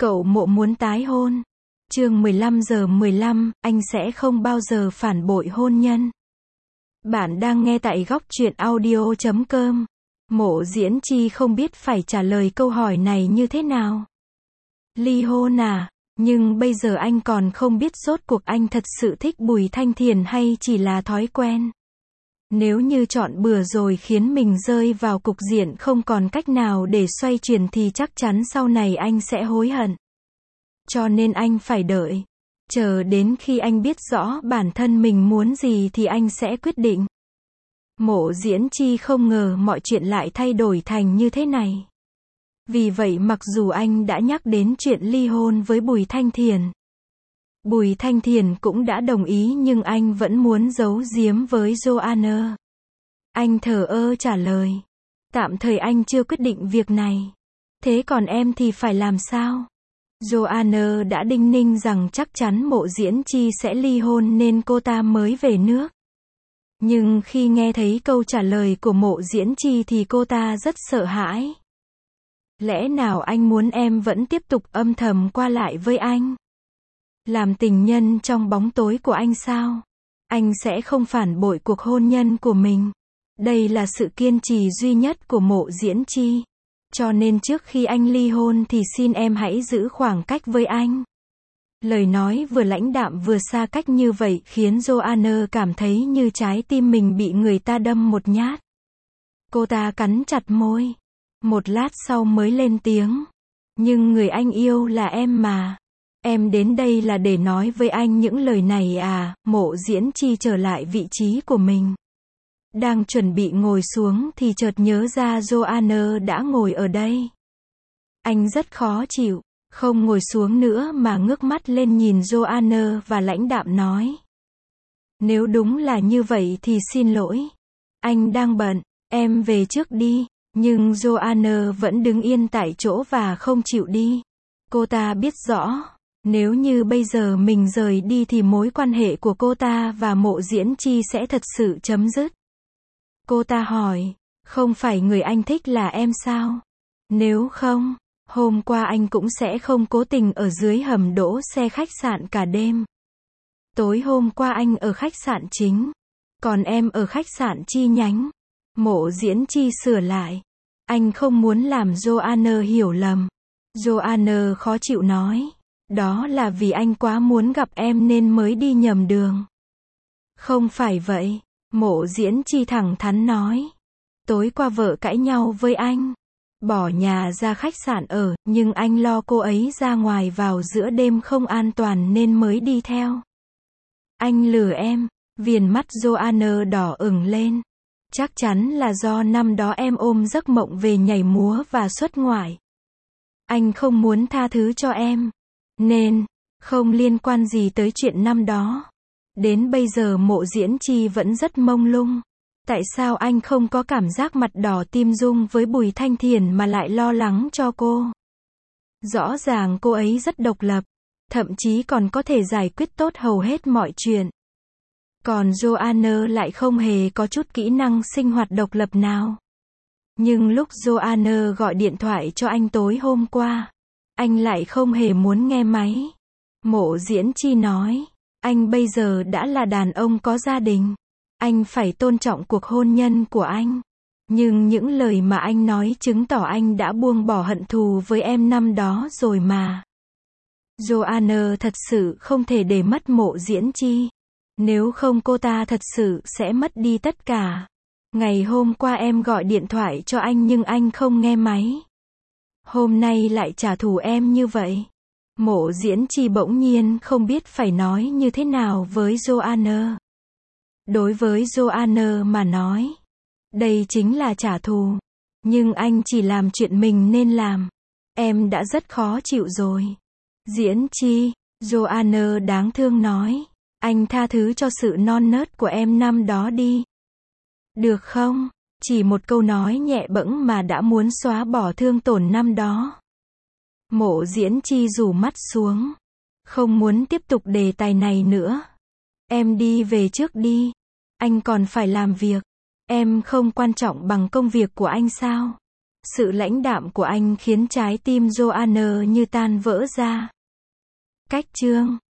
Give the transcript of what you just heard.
Cậu Mộ muốn tái hôn. Chương 15:15, anh sẽ không bao giờ phản bội hôn nhân. Bạn đang nghe tại góc truyện audio.com. Mộ Diễn Chi không biết phải trả lời câu hỏi này như thế nào. Ly hôn à? Nhưng bây giờ anh còn không biết rốt cuộc anh thật sự thích Bùi Thanh Thiền hay chỉ là thói quen. Nếu như chọn bừa rồi khiến mình rơi vào cục diện không còn cách nào để xoay chuyển thì chắc chắn sau này anh sẽ hối hận. Cho nên anh phải đợi. Chờ đến khi anh biết rõ bản thân mình muốn gì thì anh sẽ quyết định. Mộ Diễn Chi không ngờ mọi chuyện lại thay đổi thành như thế này. Vì vậy mặc dù anh đã nhắc đến chuyện ly hôn với Bùi Thanh Thiền, Bùi Thanh Thiền cũng đã đồng ý nhưng anh vẫn muốn giấu giếm với Joanna. Anh thờ ơ trả lời. Tạm thời anh chưa quyết định việc này. Thế còn em thì phải làm sao? Joanna đã đinh ninh rằng chắc chắn Mộ Diễn Chi sẽ ly hôn nên cô ta mới về nước. Nhưng khi nghe thấy câu trả lời của Mộ Diễn Chi thì cô ta rất sợ hãi. Lẽ nào anh muốn em vẫn tiếp tục âm thầm qua lại với anh? Làm tình nhân trong bóng tối của anh sao? Anh sẽ không phản bội cuộc hôn nhân của mình. Đây là sự kiên trì duy nhất của Mộ Diễn Chi. Cho nên trước khi anh ly hôn thì xin em hãy giữ khoảng cách với anh. Lời nói vừa lãnh đạm vừa xa cách như vậy khiến Joanna cảm thấy như trái tim mình bị người ta đâm một nhát. Cô ta cắn chặt môi. Một lát sau mới lên tiếng. Nhưng người anh yêu là em mà. Em đến đây là để nói với anh những lời này à? Mộ Diễn Chi trở lại vị trí của mình. Đang chuẩn bị ngồi xuống thì chợt nhớ ra Joanna đã ngồi ở đây. Anh rất khó chịu, không ngồi xuống nữa mà ngước mắt lên nhìn Joanna và lãnh đạm nói. Nếu đúng là như vậy thì xin lỗi. Anh đang bận, em về trước đi. Nhưng Joanna vẫn đứng yên tại chỗ và không chịu đi. Cô ta biết rõ, nếu như bây giờ mình rời đi thì mối quan hệ của cô ta và Mộ Diễn Chi sẽ thật sự chấm dứt. Cô ta hỏi, không phải người anh thích là em sao? Nếu không, hôm qua anh cũng sẽ không cố tình ở dưới hầm đỗ xe khách sạn cả đêm. Tối hôm qua anh ở khách sạn chính, còn em ở khách sạn chi nhánh. Mộ Diễn Chi sửa lại. Anh không muốn làm Joanna hiểu lầm. Joanna khó chịu nói. Đó là vì anh quá muốn gặp em nên mới đi nhầm đường. Không phải vậy. Mộ Diễn Chi thẳng thắn nói. Tối qua vợ cãi nhau với anh. Bỏ nhà ra khách sạn ở, nhưng anh lo cô ấy ra ngoài vào giữa đêm không an toàn nên mới đi theo. Anh lừa em. Viền mắt Joanna đỏ ửng lên. Chắc chắn là do năm đó em ôm giấc mộng về nhảy múa và xuất ngoại. Anh không muốn tha thứ cho em. Nên, không liên quan gì tới chuyện năm đó. Đến bây giờ Mộ Diễn Chi vẫn rất mông lung. Tại sao anh không có cảm giác mặt đỏ tim rung với Bùi Thanh Thiền mà lại lo lắng cho cô? Rõ ràng cô ấy rất độc lập. Thậm chí còn có thể giải quyết tốt hầu hết mọi chuyện. Còn Joanna lại không hề có chút kỹ năng sinh hoạt độc lập nào. Nhưng lúc Joanna gọi điện thoại cho anh tối hôm qua, anh lại không hề muốn nghe máy. Mộ Diễn Chi nói, anh bây giờ đã là đàn ông có gia đình. Anh phải tôn trọng cuộc hôn nhân của anh. Nhưng những lời mà anh nói chứng tỏ anh đã buông bỏ hận thù với em năm đó rồi mà. Joanna thật sự không thể để mất Mộ Diễn Chi. Nếu không cô ta thật sự sẽ mất đi tất cả. Ngày hôm qua em gọi điện thoại cho anh nhưng anh không nghe máy. Hôm nay lại trả thù em như vậy. Mộ Diễn Chi bỗng nhiên không biết phải nói như thế nào với Joanna. Đối với Joanna mà nói, đây chính là trả thù. Nhưng anh chỉ làm chuyện mình nên làm. Em đã rất khó chịu rồi. Diễn Chi, Joanna đáng thương nói. Anh tha thứ cho sự non nớt của em năm đó đi. Được không? Chỉ một câu nói nhẹ bẫng mà đã muốn xóa bỏ thương tổn năm đó. Mộ Diễn Chi rủ mắt xuống. Không muốn tiếp tục đề tài này nữa. Em đi về trước đi. Anh còn phải làm việc. Em không quan trọng bằng công việc của anh sao? Sự lãnh đạm của anh khiến trái tim Joanne như tan vỡ ra. Cách chương